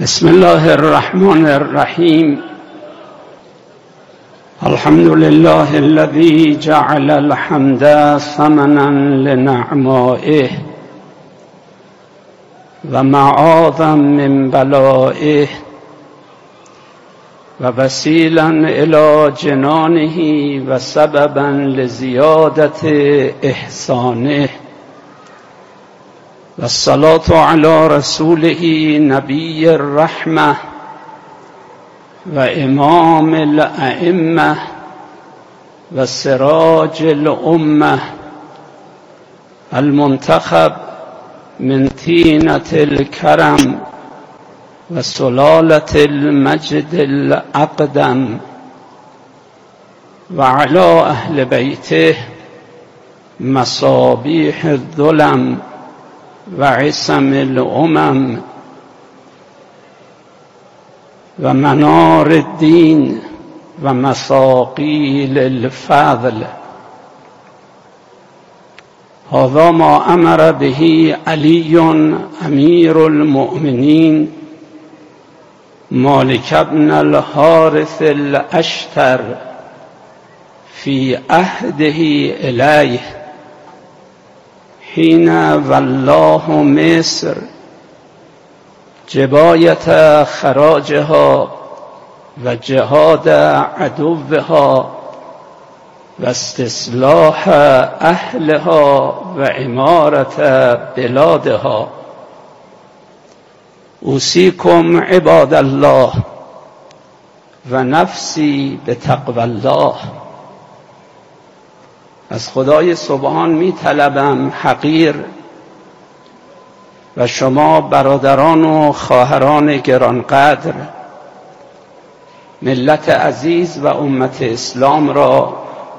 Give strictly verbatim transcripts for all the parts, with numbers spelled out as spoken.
بسم الله الرحمن الرحیم. الحمد لله الذي جعل الحمد ثمنا لنعمائه و معاذا من بلائه و وسیلا الى جنانه و سببا لزیادت احسانه و الصلاة علی رسوله نبی الرحمة و امام الائمة و سراج الامة المنتخب من طینة الکرم و سلالة المجد الاقدم و علی اهل بیته مصابیح الظلم و عصم الامم و منار الدین و مثاقیل الفضل. هذا ما امر به علی امیر المؤمنین مالک بن الحارث الاشتر فی عهده الیه حین والله مصر جبایت خراجها و جهاد عدوها و استصلاح اهلها و عمارت بلادها. اوصیکم عباد الله و نفسی بتقوی الله. از خدای سبحان می طلبم حقیر و شما برادران و خواهران گرانقدر ملت عزیز و امت اسلام را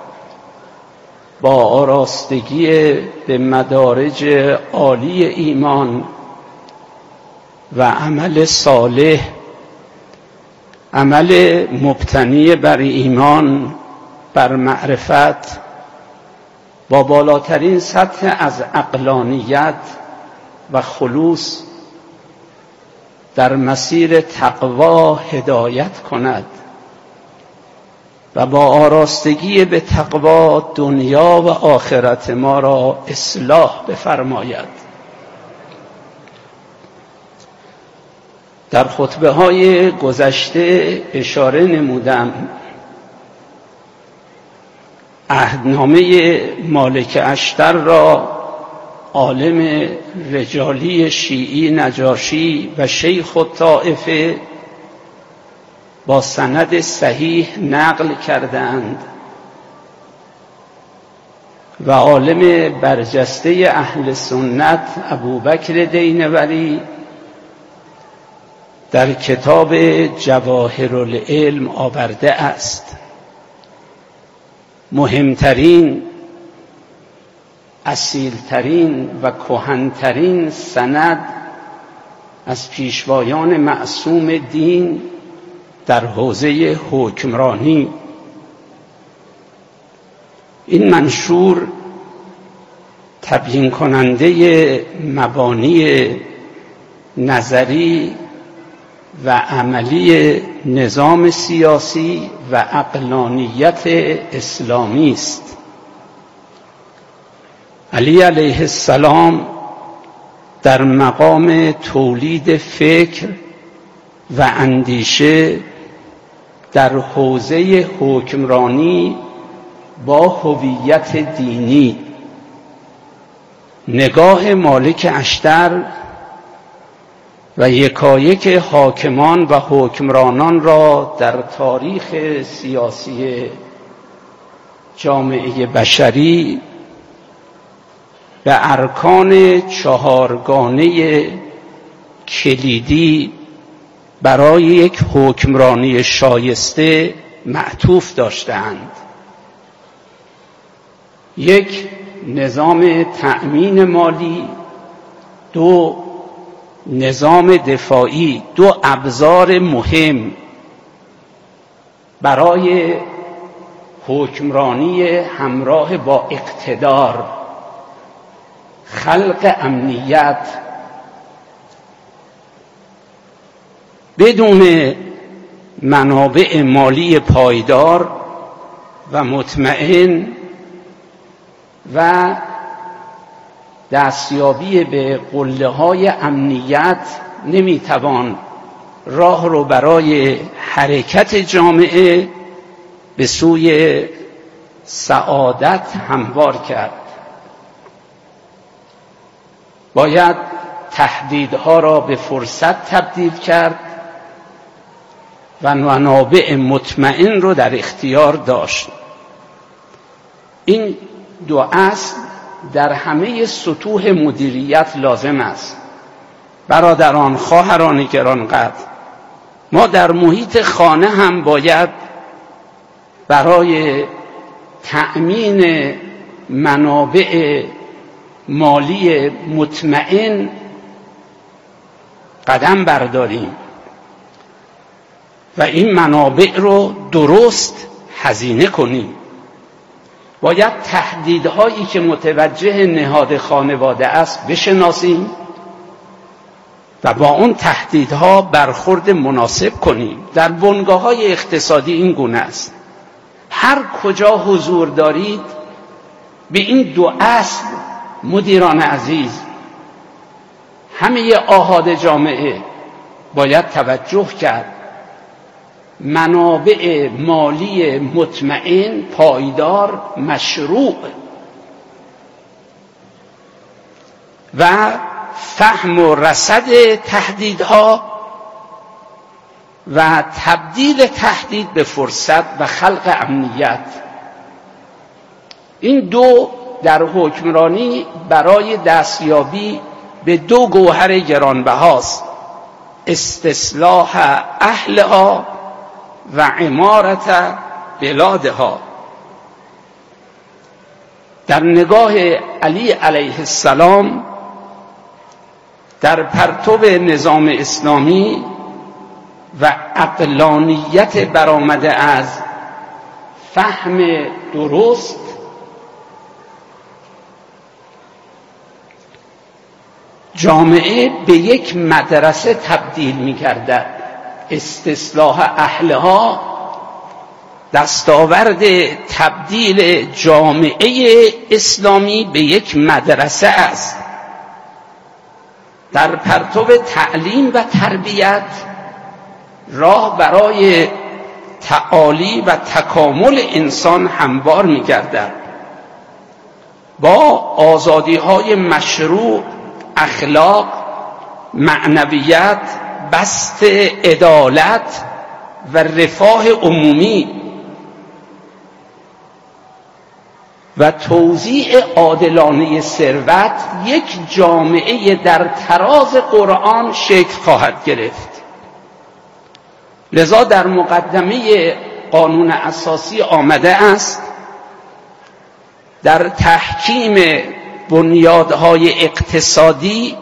با آراستگی به مدارج عالی ایمان و عمل صالح، عمل مبتنی بر ایمان، بر معرفت، با بالاترین سطح از عقلانیت و خلوص در مسیر تقوا هدایت کند و با آراستگی به تقوا دنیا و آخرت ما را اصلاح بفرماید. در خطبه های گذشته اشاره نمودم عهدنامه مالک اشتر را عالم رجالی شیعی نجاشی و شیخ الطائفه با سند صحیح نقل کردند و عالم برجسته اهل سنت ابوبکر دینوری در کتاب جواهر العلم آورده است. مهمترین، اصیلترین و کهن‌ترین سند از پیشوایان معصوم دین در حوزه حکمرانی. این منشور تبیین کننده مبانی نظری و عملی نظام سیاسی و عقلانیت اسلامی است. علی علیه السلام در مقام تولید فکر و اندیشه در حوزه حکمرانی با هویت دینی، نگاه مالک اشتر و یکایک حاکمان و حکمرانان را در تاریخ سیاسی جامعه بشری به ارکان چهارگانه کلیدی برای یک حکمرانی شایسته معطوف داشتند. یک، نظام تأمین مالی. دو، نظام دفاعی. دو ابزار مهم برای حکمرانی همراه با اقتدار، خلق امنیت بدون منابع مالی پایدار و مطمئن و دستیابی به قله‌های امنیت نمیتوان راه رو برای حرکت جامعه به سوی سعادت هموار کرد. باید تهدیدها را به فرصت تبدیل کرد و منابع مطمئن رو در اختیار داشت. این دو اصل در همه سطوح مدیریت لازم است. برادران، خواهران گرانقدر، ما در محیط خانه هم باید برای تأمین منابع مالی مطمئن قدم برداریم و این منابع رو درست هزینه کنیم. باید تهدیدهایی که متوجه نهاد خانواده است بشناسیم و با اون تهدیدها برخورد مناسب کنیم. در بنگاه‌های اقتصادی این گونه است. هر کجا حضور دارید به این دو اصل مدیران عزیز، همه آحاد جامعه باید توجه کرد. منابع مالی مطمئن، پایدار، مشروع و فهم و رصد تهدیدها و تبدیل تهدید به فرصت و خلق امنیت، این دو در حکمرانی برای دستیابی به دو گوهر گرانبهاست: استصلاح اهلها و عمارت بلادها. در نگاه علی علیه السلام در پرتو نظام اسلامی و عقلانیت برآمده از فهم درست، جامعه به یک مدرسه تبدیل می‌گردد. استصلاح اهلها دستاورد تبدیل جامعه اسلامی به یک مدرسه است. در پرتو تعلیم و تربیت راه برای تعالی و تکامل انسان هموار می‌گردد. با آزادی‌های مشروع، اخلاق، معنویت، بسط عدالت و رفاه عمومی و توزیع عادلانه ثروت، یک جامعه در تراز قرآن شکل خواهد گرفت. لذا در مقدمه قانون اساسی آمده است در تحکیم بنیادهای اقتصادی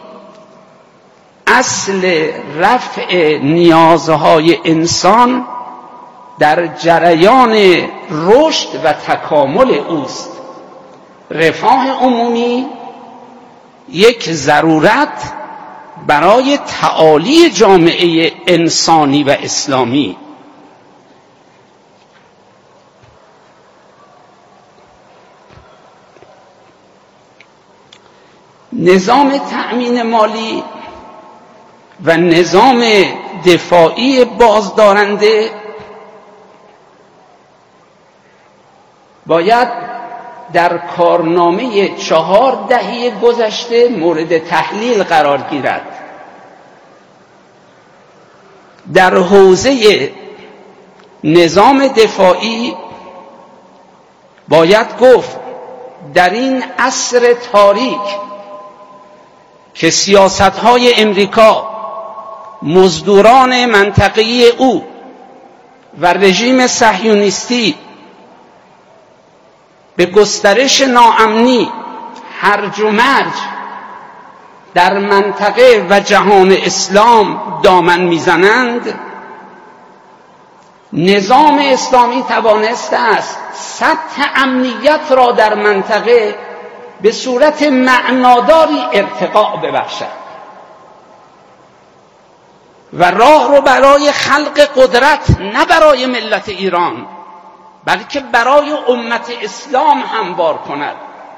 اصل رفع نیازهای انسان در جریان رشد و تکامل اوست. رفاه عمومی یک ضرورت برای تعالی جامعه انسانی و اسلامی. نظام تأمین مالی و نظام دفاعی بازدارنده باید در کارنامه چهار دهه گذشته مورد تحلیل قرار گیرد. در حوزه نظام دفاعی باید گفت در این عصر تاریک که سیاست‌های امریکا، مزدوران منطقه‌ای او و رژیم صهیونیستی به گسترش ناامنی، هرج و مرج در منطقه و جهان اسلام دامن میزنند، نظام اسلامی توانسته است سطح امنیت را در منطقه به صورت معناداری ارتقا ببخشد. و راه رو برای خلق قدرت، نه برای ملت ایران بلکه برای امت اسلام هموار کند.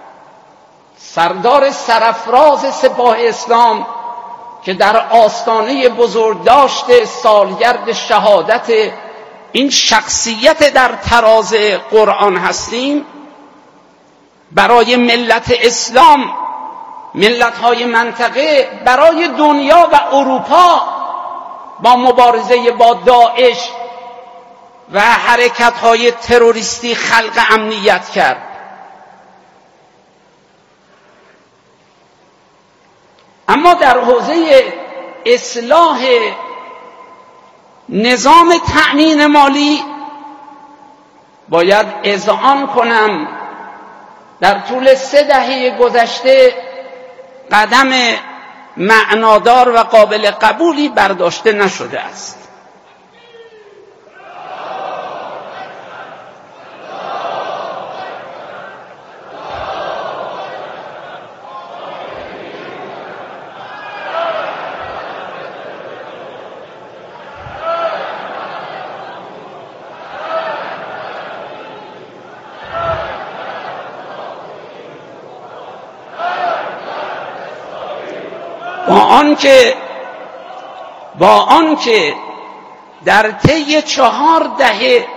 سردار سرافراز سپاه اسلام که در آستانه بزرگداشت سالگرد شهادت این شخصیت در تراز قرآن هستیم، برای ملت اسلام، ملت‌های منطقه، برای دنیا و اروپا با مبارزه با داعش و حرکت‌های تروریستی خلق امنیت کرد. اما در حوزه اصلاح نظام تأمین مالی باید اذعان کنم در طول سه دهه گذشته قدم معنادار و قابل قبولی برداشته نشده است. با آنکه با آنکه در طی چهار دهه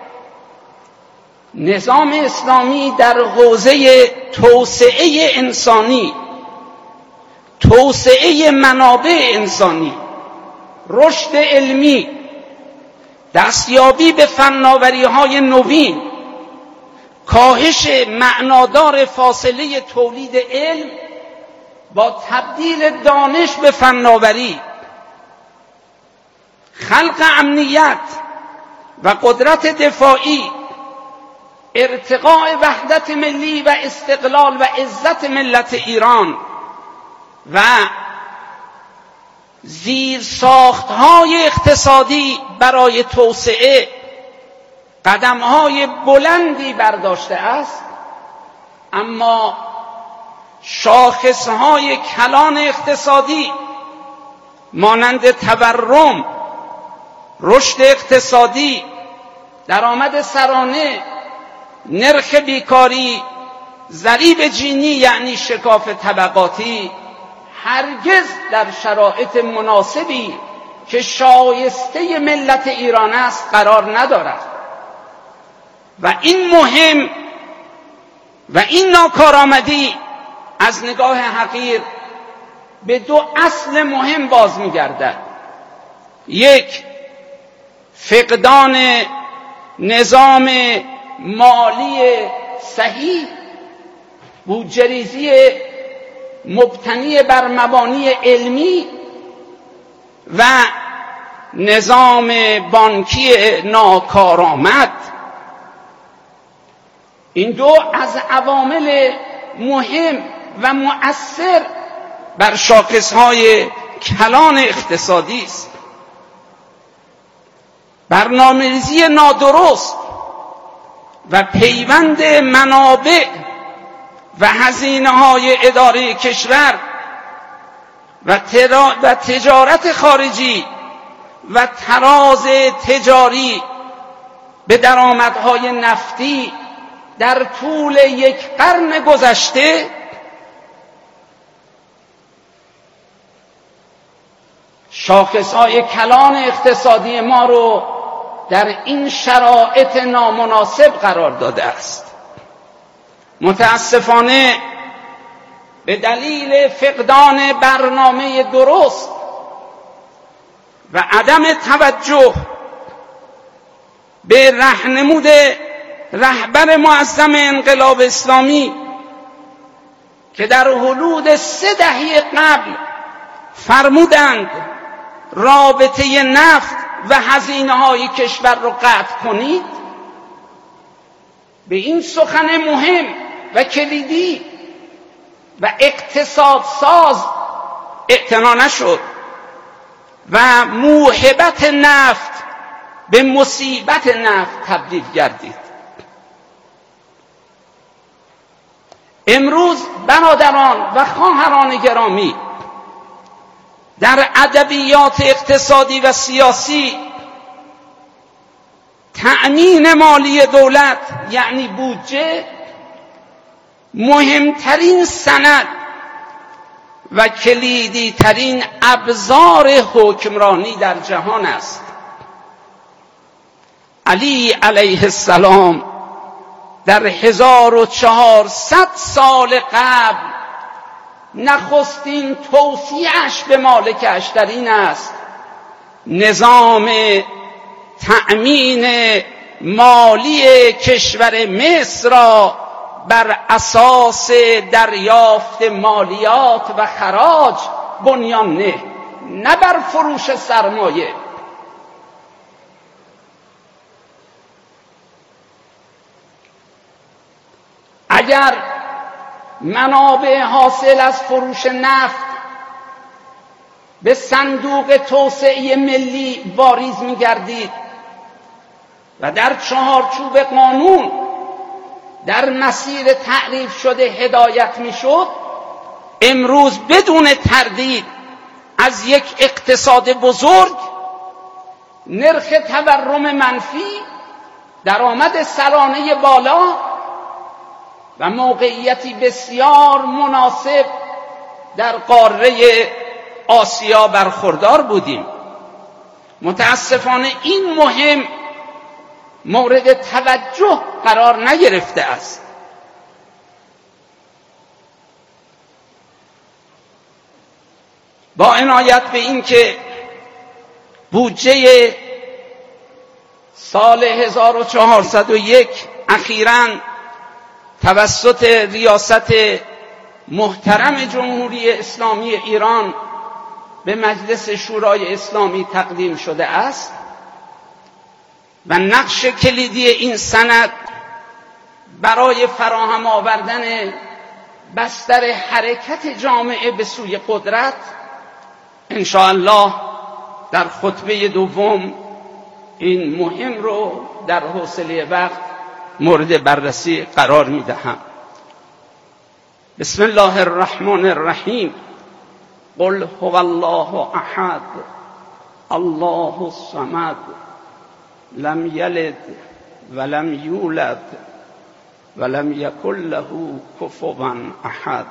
نظام اسلامی در حوزه توسعه انسانی، توسعه منابع انسانی، رشد علمی، دستیابی به فناوری‌های نوین، کاهش معنادار فاصله تولید علم با تبدیل دانش به فناوری، خلق امنیت و قدرت دفاعی، ارتقاء وحدت ملی و استقلال و عزت ملت ایران و زیرساخت‌های اقتصادی برای توسعه قدم‌های بلندی برداشته است، اما شاخصهای کلان اقتصادی مانند تورم، رشد اقتصادی، درآمد سرانه، نرخ بیکاری، ضریب جینی یعنی شکاف طبقاتی هرگز در شرایط مناسبی که شایسته ملت ایران است قرار ندارد و این مهم و این ناکارآمدی از نگاه حقیر به دو اصل مهم باز می‌گردد. یک، فقدان نظام مالی صحیح، بودجه‌ریزی مبتنی بر مبانی علمی و نظام بانکی ناکارآمد. این دو از عوامل مهم و مؤثر بر شاخص‌های کلان اقتصادی است. برنامه‌ریزی نادرست و پیوند منابع و هزینه‌های اداره کشور و, و تجارت خارجی و تراز تجاری به درآمدهای نفتی در طول یک قرن گذشته شاخص‌های کلان اقتصادی ما رو در این شرایط نامناسب قرار داده است. متاسفانه به دلیل فقدان برنامه درست و عدم توجه به راهنمود رهبر معظم انقلاب اسلامی که در حدود سه دهه قبل فرمودند رابطه نفت و هزینه‌های کشور رو قطع کنید، به این سخن مهم و کلیدی و اقتصاد ساز اعتنا نشد و موهبت نفت به مصیبت نفت تبدیل گردید. امروز برادران و خواهران گرامی، در ادبیات اقتصادی و سیاسی تأمین مالی دولت یعنی بودجه مهمترین سند و کلیدی ترین ابزار حکمرانی در جهان است. علی علیه السلام در هزار و چهارصد سال قبل نخستین توصیه‌اش به مالکش در این است نظام تأمین مالی کشور مصر را بر اساس دریافت مالیات و خراج بنیان نه، نه بر فروش سرمایه. اگر منابع حاصل از فروش نفت به صندوق توسعه ملی واریز می‌گردید و در چهارچوب قانون در مسیر تعریف شده هدایت میشد، امروز بدون تردید از یک اقتصاد بزرگ نرخ تورم منفی، درآمد سرانه بالا و موقعیتی بسیار مناسب در قاره آسیا برخوردار بودیم. متاسفانه این مهم مورد توجه قرار نگرفته است. با عنایت به این که بودجه سال هزار و چهارصد و یک اخیراً توسط ریاست محترم جمهوری اسلامی ایران به مجلس شورای اسلامی تقدیم شده است و نقش کلیدی این سند برای فراهم آوردن بستر حرکت جامعه به سوی قدرت ان شاء الله در خطبه دوم این مهم رو در حوصله وقت مورد بررسی قرار میدهم. بسم الله الرحمن الرحیم. قل هو الله احد الله الصمد لم یلد ولم یولد ولم یکن له کفوا احد.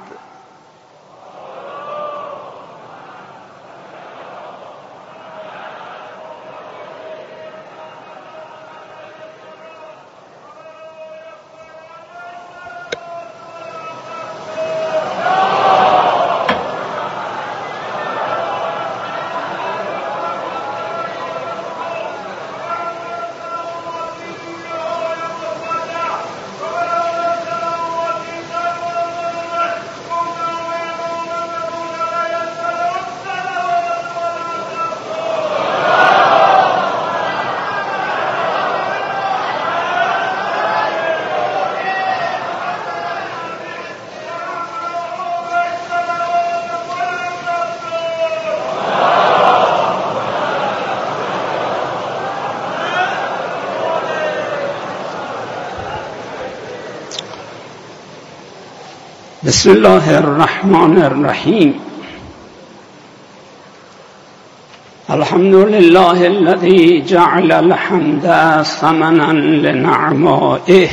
بسم الله الرحمن الرحیم. الحمد لله الذي جعل الحمد ثمنا لنعمائه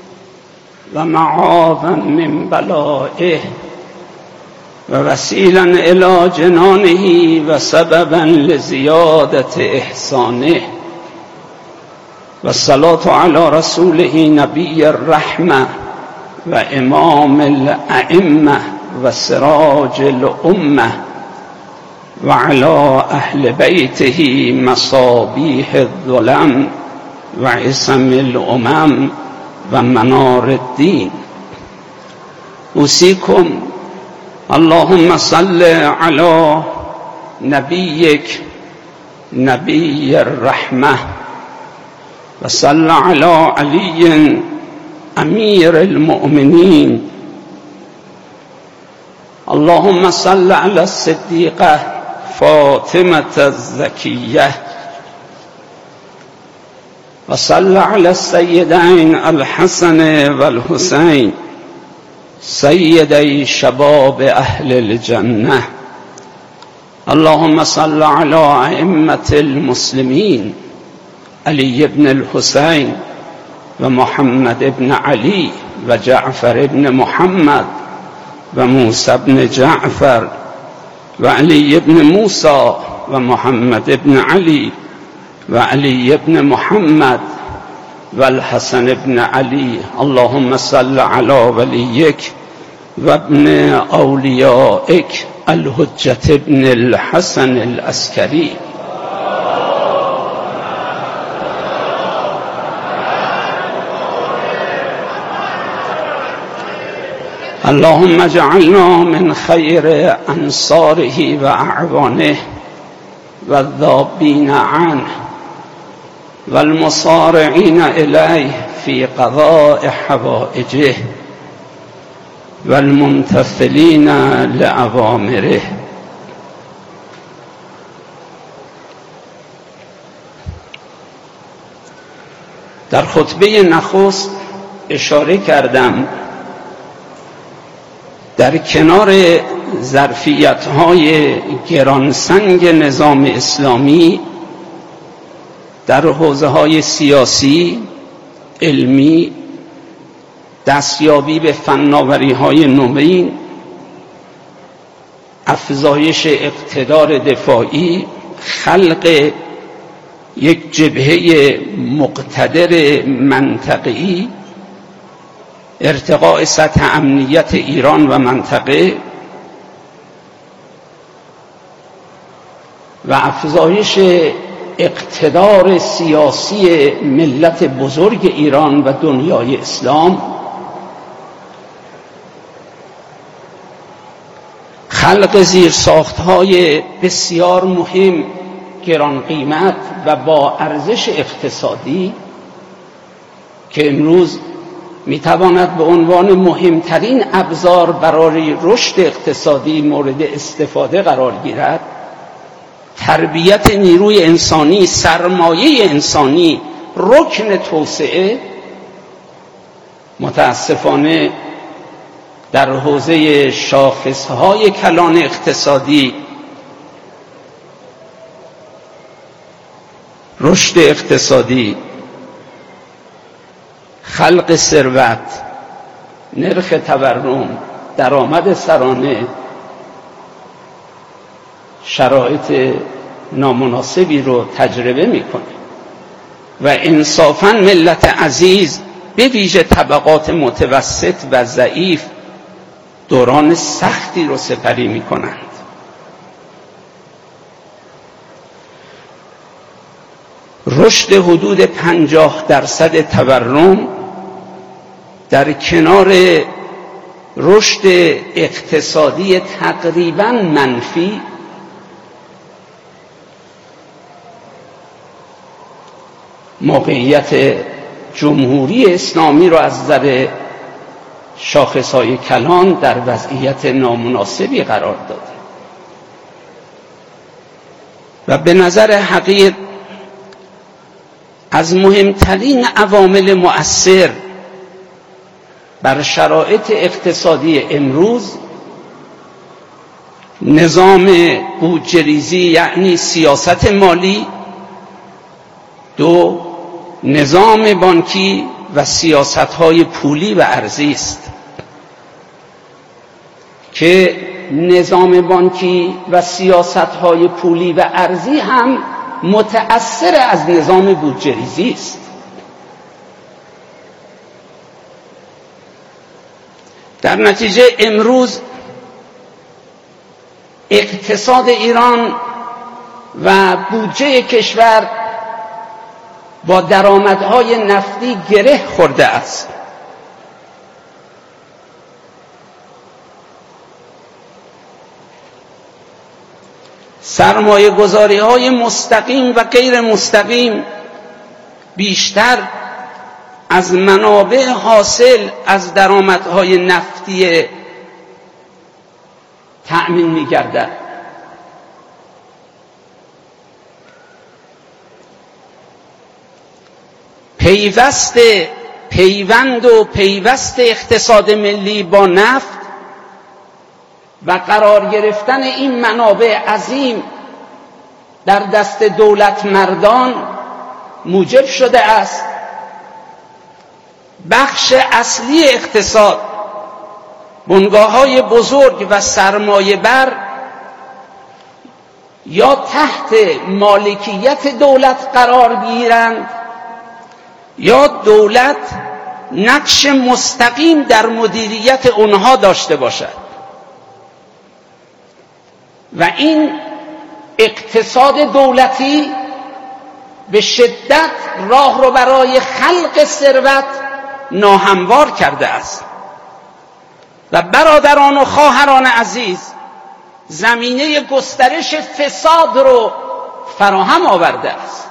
ومعاذا من بلائه ووسيلا إلى جنانه وسببا لزيادة إحسانه والصلاة على رسوله نبي الرحمة وإمام الأئمة وسراج الأمة وعلى أهل بيته مصابيح الظلم وعصم الأمم ومنار الدين. أوصيكم اللهم صل على نبيك نبي الرحمة وصل على علي أمير المؤمنين. اللهم صل على الصديقة فاطمة الزكية وصل على السيدين الحسن والحسين سيدي شباب أهل الجنة. اللهم صل على ائمة المسلمين علی بن الحسین و محمد بن علی و جعفر بن محمد و موسی بن جعفر و علی بن موسی و محمد بن علی و علی بن محمد و الحسن بن علی. اللهم صل علی ولیک و ابن اولیائک الحجة بن الحسن العسکری. اللهم اجعلنا من خیر انصاره و اعوانه و الذابین عنه و المصارعین الیه فی قضاء حوائجه و الممتثلین لأوامره. در خطبه نخست اشاره کردم در کنار ظرفیت‌های گرانسنگ نظام اسلامی در حوزه‌های سیاسی، علمی، دستیابی به فناوری‌های نوین، افزایش اقتدار دفاعی، خلق یک جبهه مقتدر منطقه‌ای، ارتقاء سطح امنیت ایران و منطقه و افزایش اقتدار سیاسی ملت بزرگ ایران و دنیای اسلام، خلق زیرساخت‌های بسیار مهم، گران قیمت و با ارزش اقتصادی که امروز میتواند به عنوان مهمترین ابزار برای رشد اقتصادی مورد استفاده قرار گیرد. تربیت نیروی انسانی، سرمایه انسانی، رکن توسعه. متاسفانه در حوزه شاخصهای کلان اقتصادی رشد اقتصادی، خلق ثروت، نرخ تورم، درآمد سرانه شرایط نامناسبی رو تجربه میکنه و انصافاً ملت عزیز به ویژه طبقات متوسط و ضعیف دوران سختی رو سپری میکنند. رشد حدود پنجاه درصد تورم در کنار رشد اقتصادی تقریباً منفی موقعیت جمهوری اسلامی را از نظر شاخصهای کلان در وضعیت نامناسبی قرار داده و به نظر حقیر از مهمترین عوامل مؤثر بر شرایط اقتصادی امروز نظام بودجه‌ریزی یعنی سیاست مالی، دو نظام بانکی و سیاست‌های پولی و ارزی است که نظام بانکی و سیاست‌های پولی و ارزی هم متأثر از نظام بودجه‌ریزی است. در نتیجه امروز اقتصاد ایران و بودجه کشور با درآمدهای نفتی گره خورده است. سرمایه گذاری های مستقیم و غیر مستقیم بیشتر از منابع حاصل از درآمدهای نفتی تأمین می گردد. پیوست پیوند و پیوست اقتصاد ملی با نفت و قرار گرفتن این منابع عظیم در دست دولت مردان موجب شده است بخش اصلی اقتصاد، بنگاه‌های بزرگ و سرمایه بر یا تحت مالکیت دولت قرار گیرند یا دولت نقش مستقیم در مدیریت اونها داشته باشد و این اقتصاد دولتی به شدت راه رو برای خلق ثروت ناهموار کرده است و برادران و خواهران عزیز زمینه گسترش فساد رو فراهم آورده است.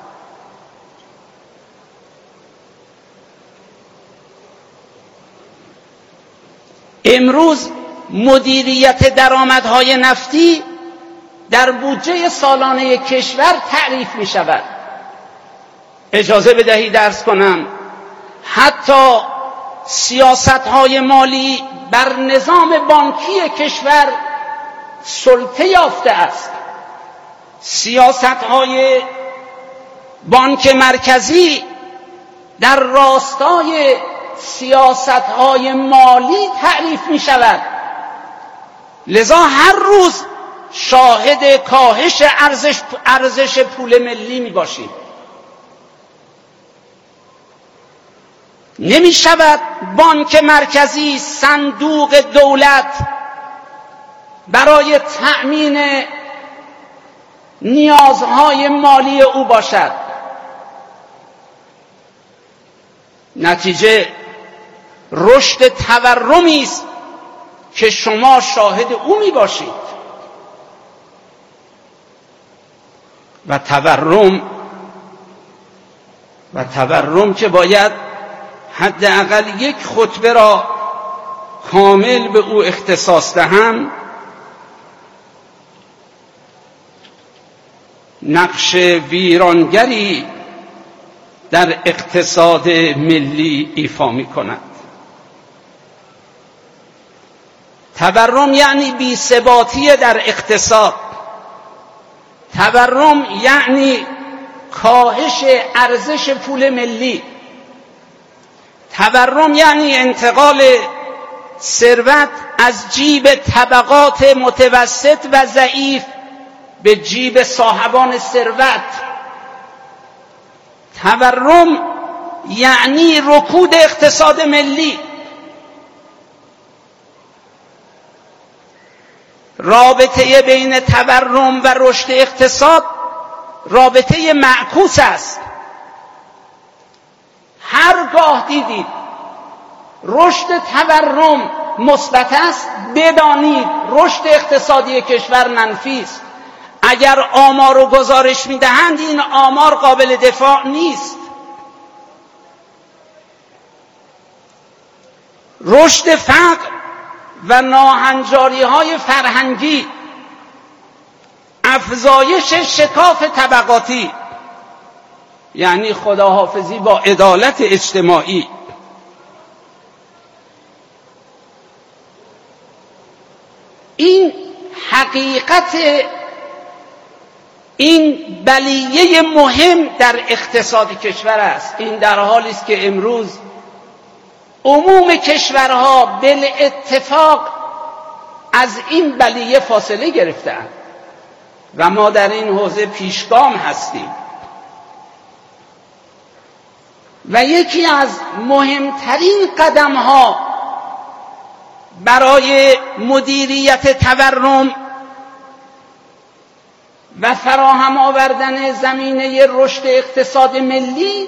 امروز مدیریت درآمدهای نفتی در بودجه سالانه کشور تعریف می شود. اجازه بدهید عرض کنم حتی سیاست‌های مالی بر نظام بانکی کشور سلطه یافته است. سیاست‌های بانک مرکزی در راستای سیاست‌های مالی تعریف می شود. لذا هر روز شاهد کاهش ارزش ارزش پول ملی می باشیم. نمی شود بانک مرکزی صندوق دولت برای تأمین نیازهای مالی او باشد. نتیجه رشد تورمی است که شما شاهد او می باشید و تورم و تورم که باید حداقل یک خطبه را کامل به او اختصاص دهم، نقش ویرانگری در اقتصاد ملی ایفا می کند. تورم یعنی بی‌ثباتی در اقتصاد. تورم یعنی کاهش ارزش پول ملی. تورم یعنی انتقال ثروت از جیب طبقات متوسط و ضعیف به جیب صاحبان ثروت. تورم یعنی رکود اقتصاد ملی. رابطه بین تورم و رشد اقتصاد رابطه معکوس است. هرگاه دیدید رشد تورم مثبت است، بدانید رشد اقتصادی کشور منفی است. اگر آمار و گزارش میدهند این آمار قابل دفاع نیست. رشد فقر و ناهنجاری‌های فرهنگی، افزایش شکاف طبقاتی یعنی خداحافظی با عدالت اجتماعی. این حقیقت این بلیه مهم در اقتصاد کشور است. این در حالی است که امروز عموم کشورها بالاتفاق از این بلیه فاصله گرفتند و ما در این حوزه پیشگام هستیم. و یکی از مهمترین قدم‌ها برای مدیریت تورم و فراهم آوردن زمینه رشد اقتصاد ملی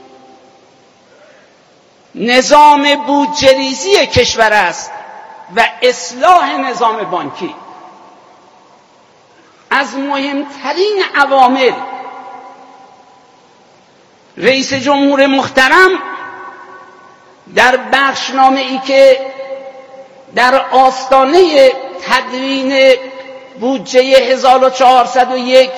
نظام بودجه‌ریزی کشور است و اصلاح نظام بانکی. از مهمترین عوامل رئیس جمهور محترم در بخشنامه ای که در آستانه تدوین بودجه هزار و چهارصد و یک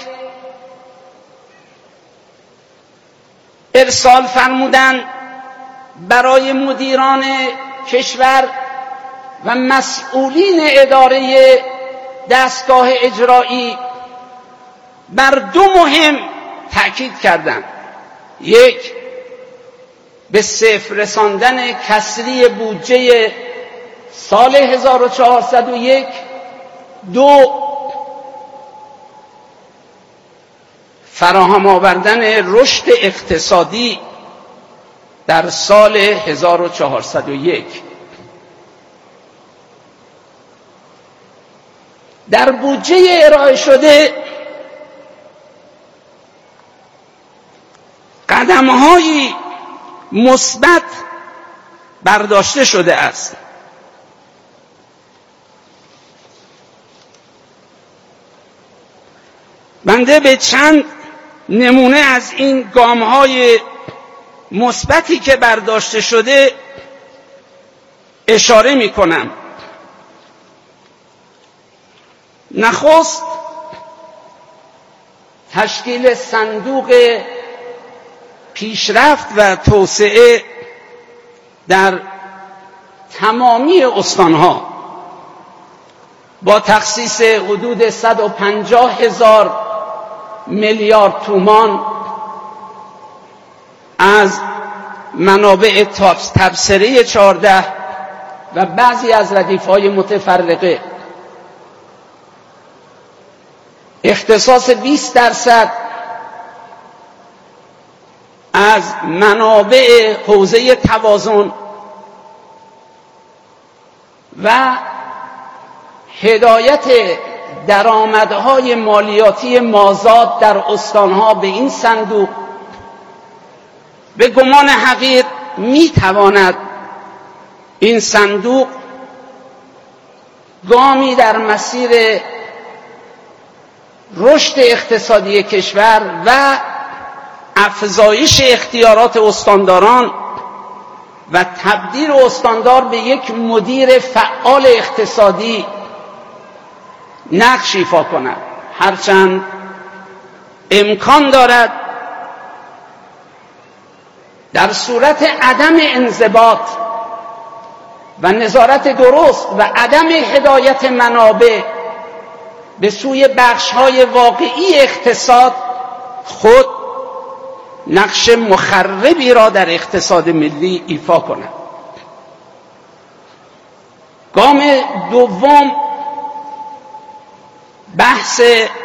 ارسال فرمودند برای مدیران کشور و مسئولین اداره دستگاه اجرایی بر دو مهم تأکید کردند. یک، به صفر رساندن کسری بودجه سال هزار و چهارصد و یک. دو، فراهم آوردن رشد اقتصادی در سال هزار و چهارصد و یک. در بودجه ارائه شده قدم‌هایی مثبت برداشته شده است. بنده به چند نمونه از این گام‌های مثبتی که برداشته شده اشاره می‌کنم. نخست، تشکیل صندوق پیشرفت و توسعه در تمامی استانها با تخصیص حدود صد و پنجاه هزار میلیارد تومان از منابع تبصره چهارده و بعضی از ردیف‌های متفرقه، اختصاص بیست درصد از منابع حوزه توازن و هدایت درآمدهای مالیاتی مازاد در استانها به این صندوق، به گمان حقیر میتواند این صندوق گامی در مسیر رشد اقتصادی کشور و افزایش اختیارات استانداران و تبدیل استاندار به یک مدیر فعال اقتصادی نقش ایفا کند. هرچند امکان دارد در صورت عدم انضباط و نظارت درست و عدم هدایت منابع به سوی بخش‌های واقعی اقتصاد خود نقش مخربی را در اقتصاد ملی ایفا کند. گام دوم، بحث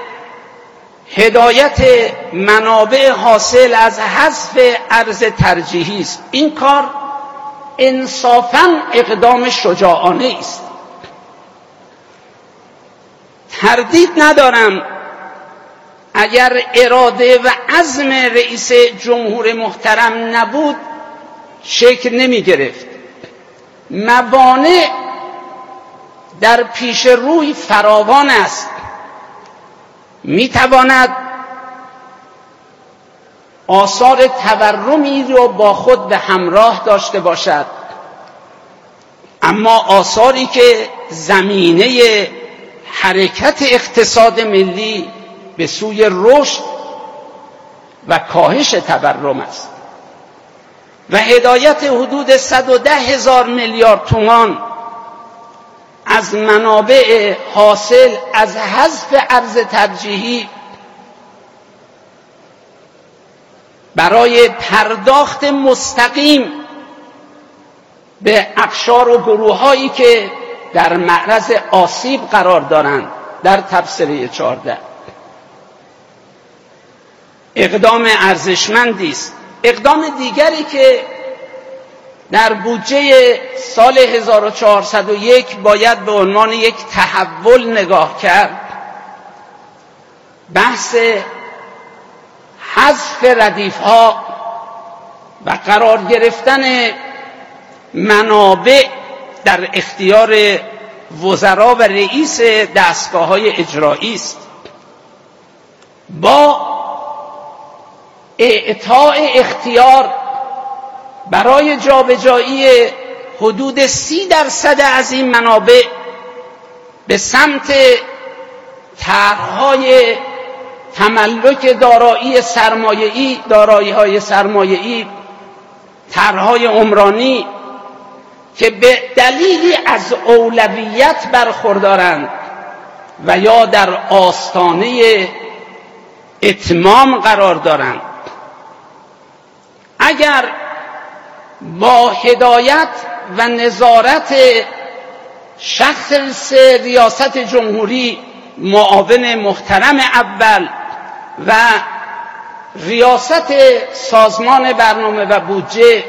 هدایت منابع حاصل از حذف ارز ترجیحی است. این کار انصافاً اقدام شجاعانه است. تردید ندارم اگر اراده و عزم رئیس جمهور محترم نبود شکل نمی گرفت. موانع در پیش روی فراوان است. می تواند آثار تورمی را با خود به همراه داشته باشد، اما آثاری که زمینه حرکت اقتصاد ملی به سوی رشد و کاهش تورم است و هدایت حدود صد و ده هزار میلیارد تومان از منابع حاصل از حذف ارز ترجیحی برای پرداخت مستقیم به اقشار و گروه‌هایی که در معرض آسیب قرار دارند در تبصره چهارده اقدام ارزشمندی است. اقدام دیگری که در بودجه سال هزار و چهارصد و یک باید به عنوان یک تحول نگاه کرد، بحث حذف ردیف‌ها و قرار گرفتن منابع در اختیار وزرا و رئیس دستگاه‌های اجرایی است. با اعطاء اختیار برای جابجایی حدود سی درصد از این منابع به سمت طرح‌های تملک دارایی سرمایه‌ای، دارایی‌های سرمایه‌ای، طرح‌های عمرانی، که به دلیلی از اولویت برخوردارند و یا در آستانه اتمام قرار دارند. اگر با هدایت و نظارت شخص ریاست جمهوری معاون محترم اول و ریاست سازمان برنامه و بودجه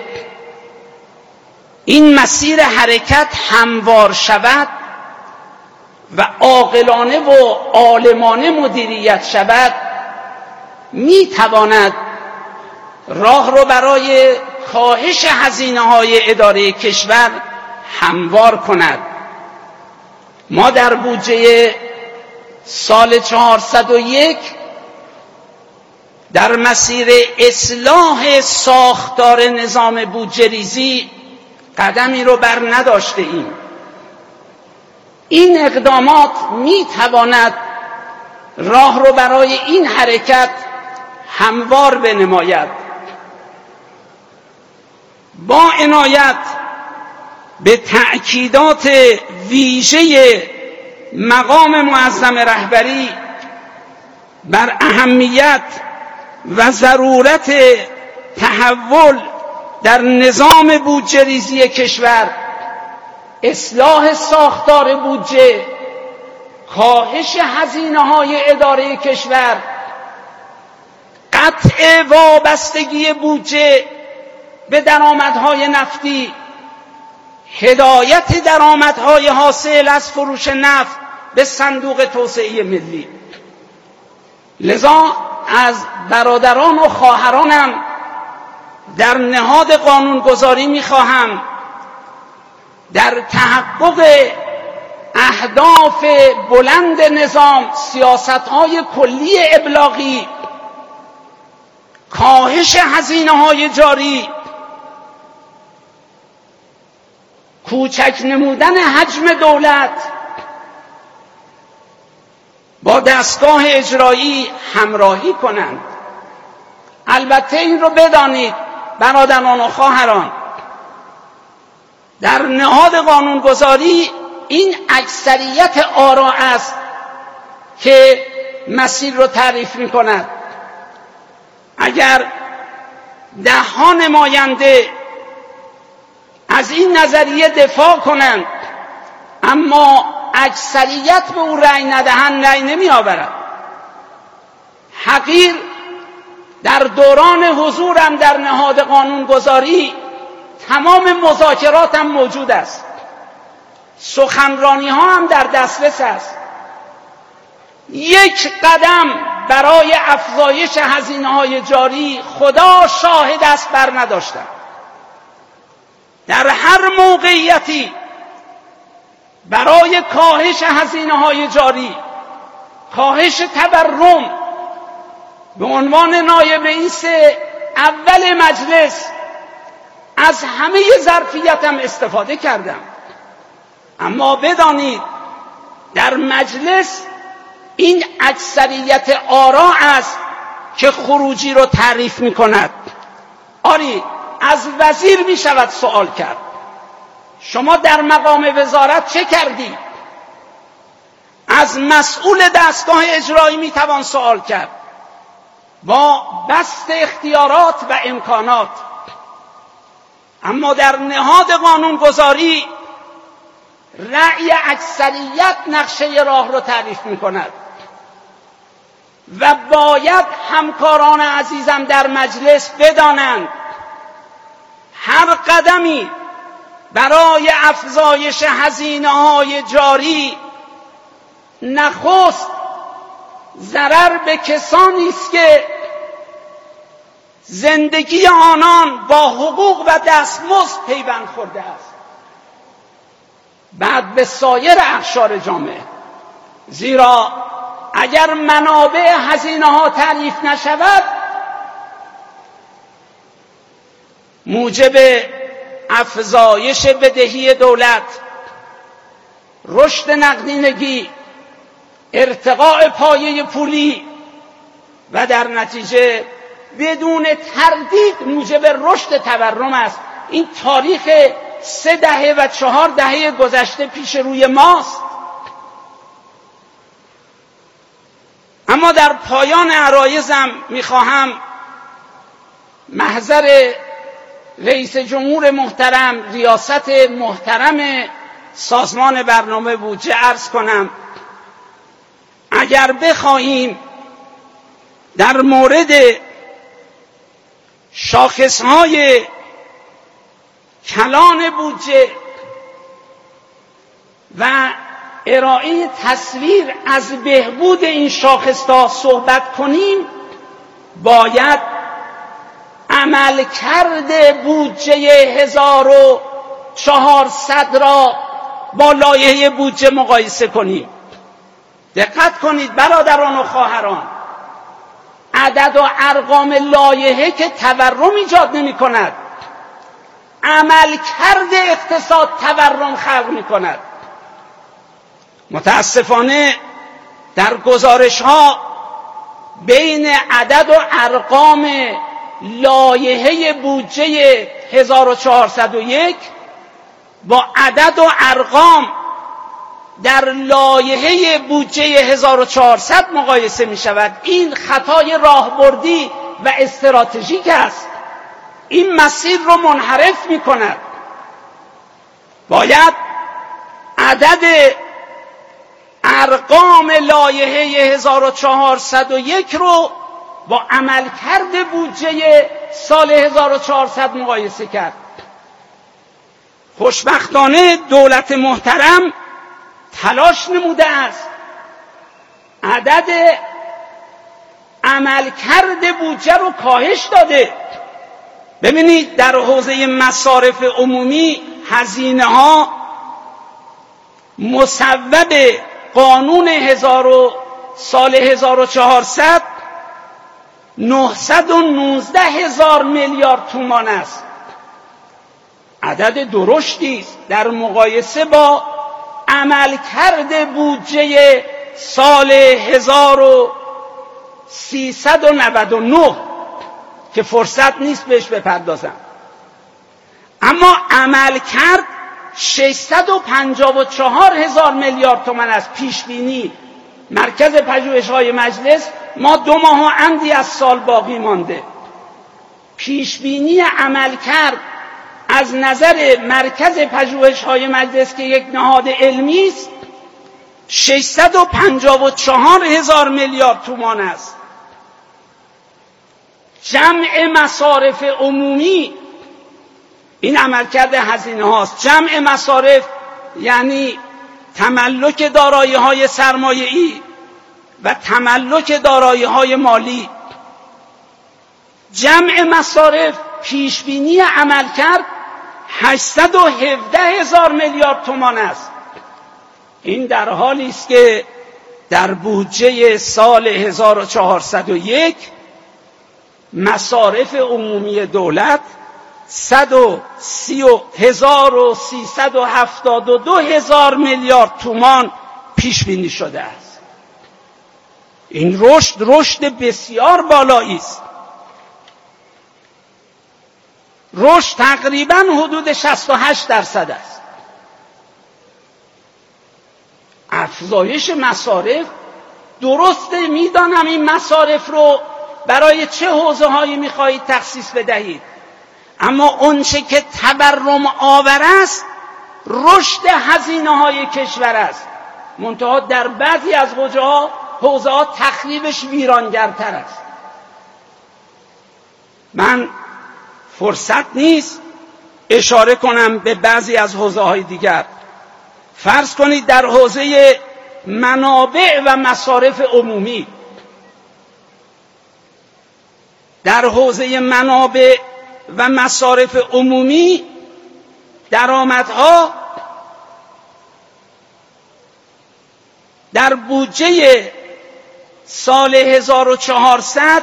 این مسیر حرکت هموار شود و عاقلانه و عالمانه مدیریت شود، می تواند راه رو برای کاهش هزینه‌های اداره کشور هموار کند. ما در بودجه سال چهارصد و یک در مسیر اصلاح ساختار نظام بودجه ریزی قدمی رو بر نداشته ایم. این اقدامات می تواند راه رو برای این حرکت هموار بنماید. با عنایت به تأکیدات ویژه مقام معظم رهبری بر اهمیت و ضرورت تحول در نظام بودجه ریزی کشور، اصلاح ساختار بودجه، کاهش هزینه‌های اداره کشور، قطع وابستگی بودجه به درآمدهای نفتی، هدایت درآمدهای حاصل از فروش نفت به صندوق توسعه ملی. لذا از برادران و خواهرانم در نهاد قانونگذاری می‌خواهم در تحقق اهداف بلند نظام، سیاست‌های کلی ابلاغی، کاهش هزینه‌های جاری، کوچک نمودن حجم دولت، با دستگاه اجرایی همراهی کنند. البته این رو بدانید برادران و خواهران، در نهاد قانونگذاری این اکثریت آرا است که مسیر رو تعریف می کند. اگر ده ها نماینده از این نظریه دفاع کنند اما اکثریت به او رأی ندهند، رأی نمی آورد. حقیر در دوران حضورم در نهاد قانونگذاری تمام مذاکراتم موجود است، سخنرانی ها هم در دسترس است. یک قدم برای افزایش هزینه های جاری خدا شاهد است بر نداشتم. در هر موقعیتی برای کاهش هزینه های جاری، کاهش تورم، به عنوان نایب رئیس اول مجلس از همه ظرفیتم استفاده کردم. اما بدانید در مجلس این اکثریت آرا است که خروجی رو تعریف می کند. آری از وزیر می شود سوال کرد شما در مقام وزارت چه کردی؟ از مسئول دستگاه اجرایی می توان سوال کرد با بسط اختیارات و امکانات. اما در نهاد قانونگذاری رأی اکثریت نقشه راه رو تعریف می کند و باید همکاران عزیزم در مجلس بدانند هر قدمی برای افزایش هزینه‌های جاری نخست ضرر به کسانی است که زندگی آنان با حقوق و دستمزد پیوند خورده است، بعد به سایر اقشار جامعه. زیرا اگر منابع هزینه‌ها تعریف نشود موجب افزایش بدهی دولت، رشد نقدینگی، ارتقاء پایه پولی و در نتیجه بدون تردید موجب رشد تورم است. این تاریخ سه دهه و چهار دهه گذشته پیش روی ماست. اما در پایان عرایضم میخواهم محضر رئیس جمهور محترم، ریاست محترم سازمان برنامه بودجه عرض کنم اگر بخواهیم در مورد شاخصهای کلان بودجه و ارائه تصویر از بهبود این شاخصها صحبت کنیم، باید عملکرد بودجه هزار و چهارصد را با لایحه بودجه مقایسه کنیم. دقت کنید برادران و خواهران، عدد و ارقام لایحه که تورم ایجاد نمی کند، عملکرد اقتصاد تورم خلق می کند. متاسفانه در گزارش ها بین عدد و ارقام لایحه بودجه هزار و چهارصد و یک با عدد و ارقام در لایحه بودجه هزار و چهارصد مقایسه می شود. این خطای راهبردی و استراتژیک است. این مسیر رو منحرف می کند. باید عدد ارقام لایحه هزار و چهارصد و یک رو با عملکرد بودجه سال هزار و چهارصد مقایسه کرد. خوشبختانه دولت محترم تلاش نموده است عدد عملکرد بودجه رو کاهش داده. ببینید در حوزه مصارف عمومی هزینه ها مصوب قانون هزار و سال هزار و چهارصد نهصد و نوزده هزار میلیارد تومان است. عدد درشتی است در مقایسه با عملکرد بودجه سال هزار و سیصد و نود و نه که فرصت نیست بهش بپردازم. اما عملکرد ششصد و پنجاه و چهار هزار میلیارد تومان است. پیش بینی مرکز پژوهش‌های مجلس، ما دو ماه و اندی از سال باقی مانده، پیش بینی عملکرد از نظر مرکز پژوهش‌های مجلس که یک نهاد علمی است ششصد و پنجاه و چهار هزار میلیارد تومان است. جمع مصارف عمومی، این عملکرد هزینه هاست. جمع مصارف یعنی تملک دارایی‌های سرمایه‌ای و تملک دارایی‌های مالی. جمع مصارف پیشبینی عملکرد هشتصد و هفده هزار میلیارد تومان است. این در حالی است که در بودجه سال هزار و چهارصد و یک مصارف عمومی دولت صد و سی هزار و سیصد و هفتاد و دو هزار میلیارد تومان پیش بینی شده است. این رشد رشد بسیار بالایی است. رشد تقریباً حدود شصت و هشت درصد است. افزایش مصارف درسته، میدانم این مصارف رو برای چه حوزه هایی میخواهید تخصیص بدهید، اما اونچه که تورم آور است رشد هزینه های کشور است. منتها در بعضی از حوزه ها تخریبش ویرانگرتر است. من فرصت نیست اشاره کنم به بعضی از حوزه های دیگر. فرض کنید در حوزه منابع و مصارف عمومی، در حوزه منابع و مصارف عمومی درآمدها در بودجه سال هزار و چهارصد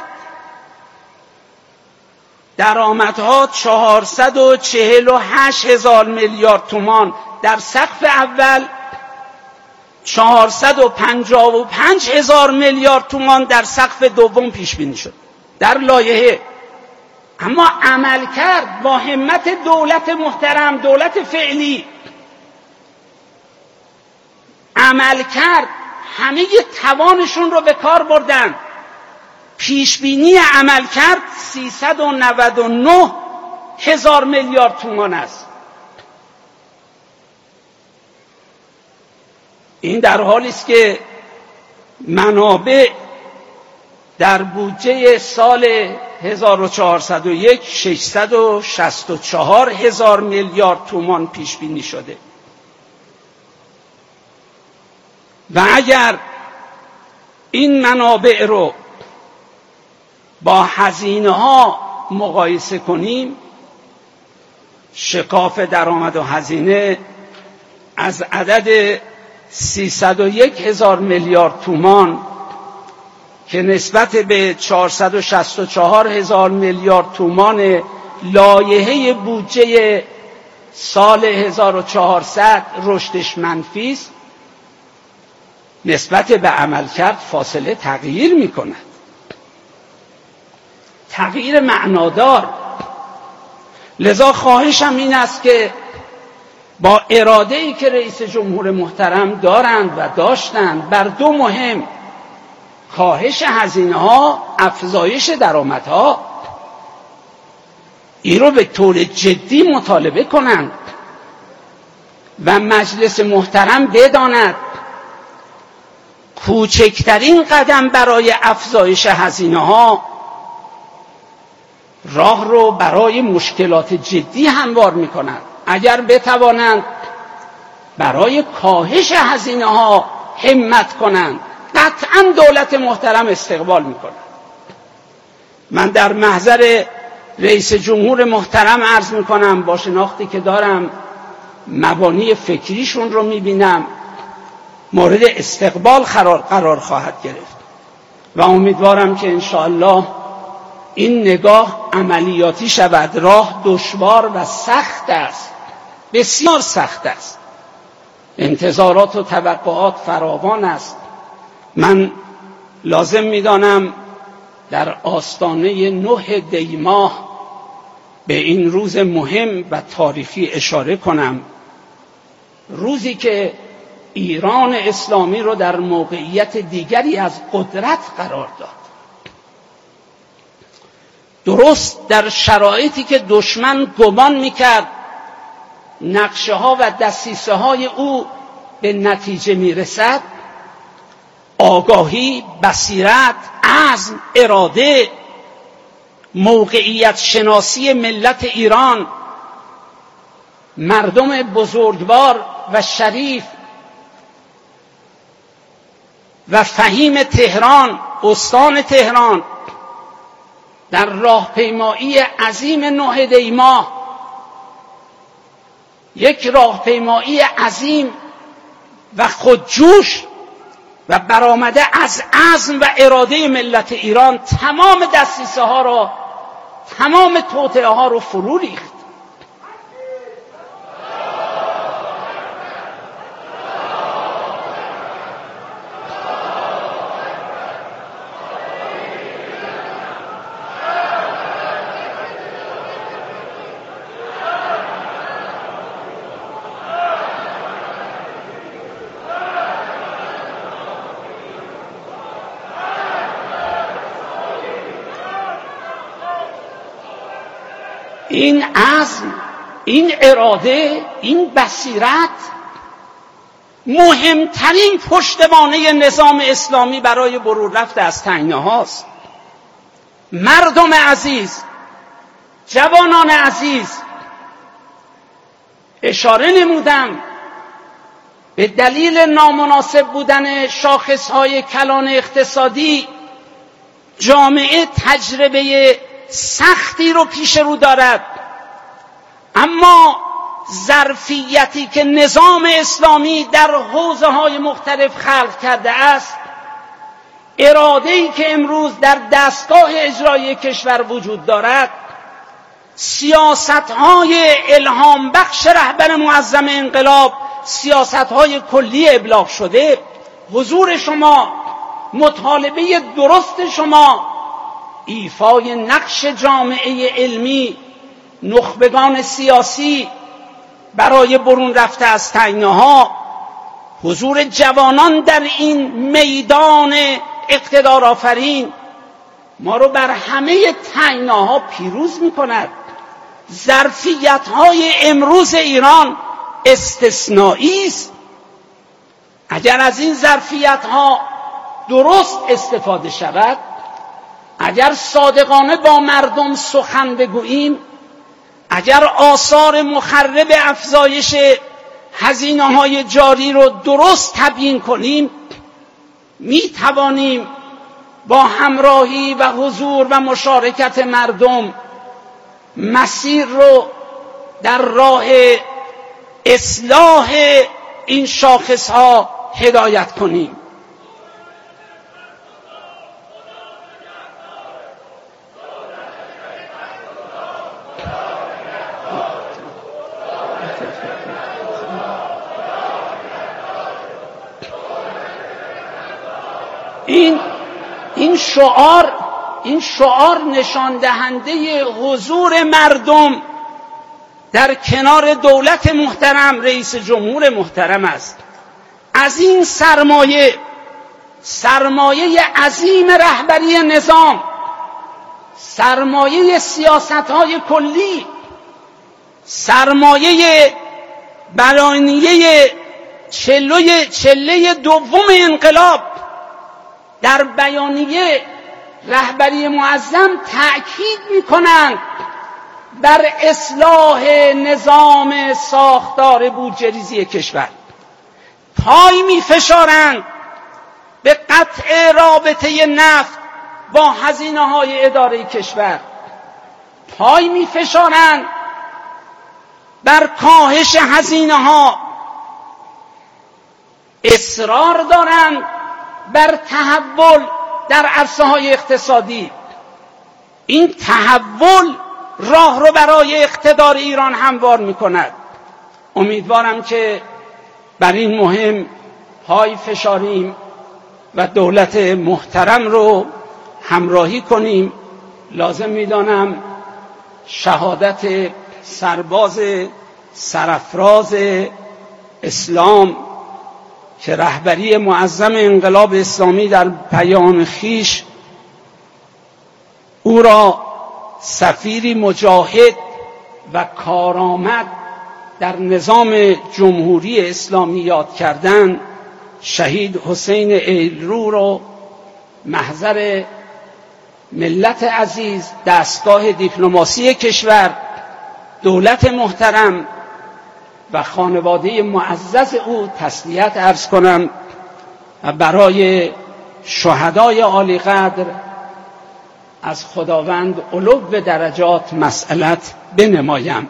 درآمدها چهارصد و چهل و هشت هزار میلیارد تومان، در سقف اول چهارصد و پنجاه و پنج هزار میلیارد تومان در سقف دوم پیش بینی شد. در لایحه اما عمل کرد با همت دولت محترم، دولت فعلی عمل کرد، همه توانشون رو به کار بردن. پیشبینی عمل کرد سیصد و نود و نه هزار میلیارد تومان است. این در حالی است که منابع در بودجه سال هزار و چهارصد و یک ششصد و شصت و چهار هزار میلیارد تومان پیش بینی شده و اگر این منابع رو با هزینه ها مقایسه کنیم، شکاف درآمد و هزینه از عدد سیصد و یک هزار میلیارد تومان که نسبت به چهارصد و شصت و چهار هزار میلیارد تومان لایحه بودجه سال هزار و چهارصد رشدش منفی است، نسبت به عملکرد فاصله تغییر می‌کند، تغییر معنادار. لذا خواهشم این است که با اراده‌ای که رئیس جمهور محترم دارند و داشتند بر دو مهم، کاهش هزینه‌ها، افزایش درآمدها، این رو به طور جدی مطالبه کنند و مجلس محترم بداند کوچکترین قدم برای افزایش هزینه‌ها راه رو برای مشکلات جدی هموار می‌کند. اگر بتوانند برای کاهش هزینه‌ها همت کنند، قطعاً دولت محترم استقبال می‌کند. من در محضر رئیس جمهور محترم عرض می‌کنم، با شناختی که دارم مبانی فکریشون رو می‌بینم، مورد استقبال قرار, قرار خواهد گرفت و امیدوارم که انشاءالله این نگاه عملیاتی شود. راه دشوار و سخت است، بسیار سخت است، انتظارات و توقعات فراوان است. من لازم می‌دانم در آستانه نه دی ماه به این روز مهم و تاریخی اشاره کنم، روزی که ایران اسلامی رو در موقعیت دیگری از قدرت قرار داد، درست در شرایطی که دشمن گمان میکرد نقشه ها و دسیسه های او به نتیجه میرسد. آگاهی، بصیرت، عزم، اراده، موقعیت شناسی ملت ایران، مردم بزرگوار و شریف و فهیم تهران، استان تهران، در راهپیمایی عظیم نه دی ماه، یک راهپیمایی عظیم و خودجوش و برآمده از عزم و اراده ملت ایران، تمام دسیسه ها را، تمام توطئه ها را فرو ریخت. این عزم، این اراده، این بصیرت مهمترین پشتوانه نظام اسلامی برای برون رفت از تنگنه هاست. مردم عزیز، جوانان عزیز، اشاره نمودم به دلیل نامناسب بودن شاخصهای کلان اقتصادی، جامعه تجربه سختی رو پیش رو دارد، اما ظرفیتی که نظام اسلامی در حوزه‌های مختلف خلق کرده است، اراده‌ای که امروز در دستگاه اجرایی کشور وجود دارد، سیاست‌های الهام بخش رهبر معظم انقلاب، سیاست‌های کلی ابلاغ شده، حضور شما، مطالبه درست شما، ایفای نقش جامعه علمی، نخبگان سیاسی برای برون رفته از تنگناها، حضور جوانان در این میدان اقتدار آفرین ما رو بر همه تنگناها پیروز می کند. ظرفیت‌های امروز ایران استثنایی است. اگر از این ظرفیت‌ها درست استفاده شود، اگر صادقانه با مردم سخن بگوییم، اگر آثار مخرب افزایش هزینه‌های جاری رو درست تبیین کنیم، می توانیم با همراهی و حضور و مشارکت مردم مسیر رو در راه اصلاح این شاخص‌ها هدایت کنیم. این این شعار این شعار نشان دهنده حضور مردم در کنار دولت محترم، رئیس جمهور محترم است. از این سرمایه سرمایه عظیم رهبری نظام، سرمایه سیاست‌های کلی، سرمایه بیانیه چله چله دوم انقلاب در بیانیه رهبری معظم تأکید می‌کنند بر اصلاح نظام ساختار بودجه‌ریزی کشور. پای می‌فشارند به قطع رابطه نفت با هزینه‌های اداره کشور. پای می‌فشارند بر کاهش هزینه‌ها. اصرار دارند بر تحول در عرصه‌های اقتصادی. این تحول راه رو برای اقتدار ایران هموار می‌کند. امیدوارم که بر این مهم پای فشاریم و دولت محترم رو همراهی کنیم. لازم می‌دانم شهادت سرباز سرافراز اسلام که رهبری معظم انقلاب اسلامی در بیان خیش او را سفیری مجاهد و کارآمد در نظام جمهوری اسلامی یاد کردن، شهید حسین ایلرو رو محضر ملت عزیز، دستگاه دیپلماسی کشور، دولت محترم و خانواده معزز او تسلیت عرض کنم و برای شهدای عالی قدر از خداوند علو درجات مسئلت بنمایم.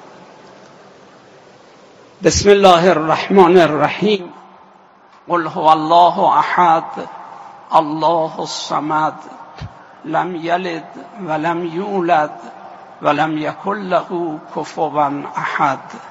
بسم الله الرحمن الرحیم. قل هو الله احد الله الصمد لم یلد ولم یولد ولم یکن له کفوا احد.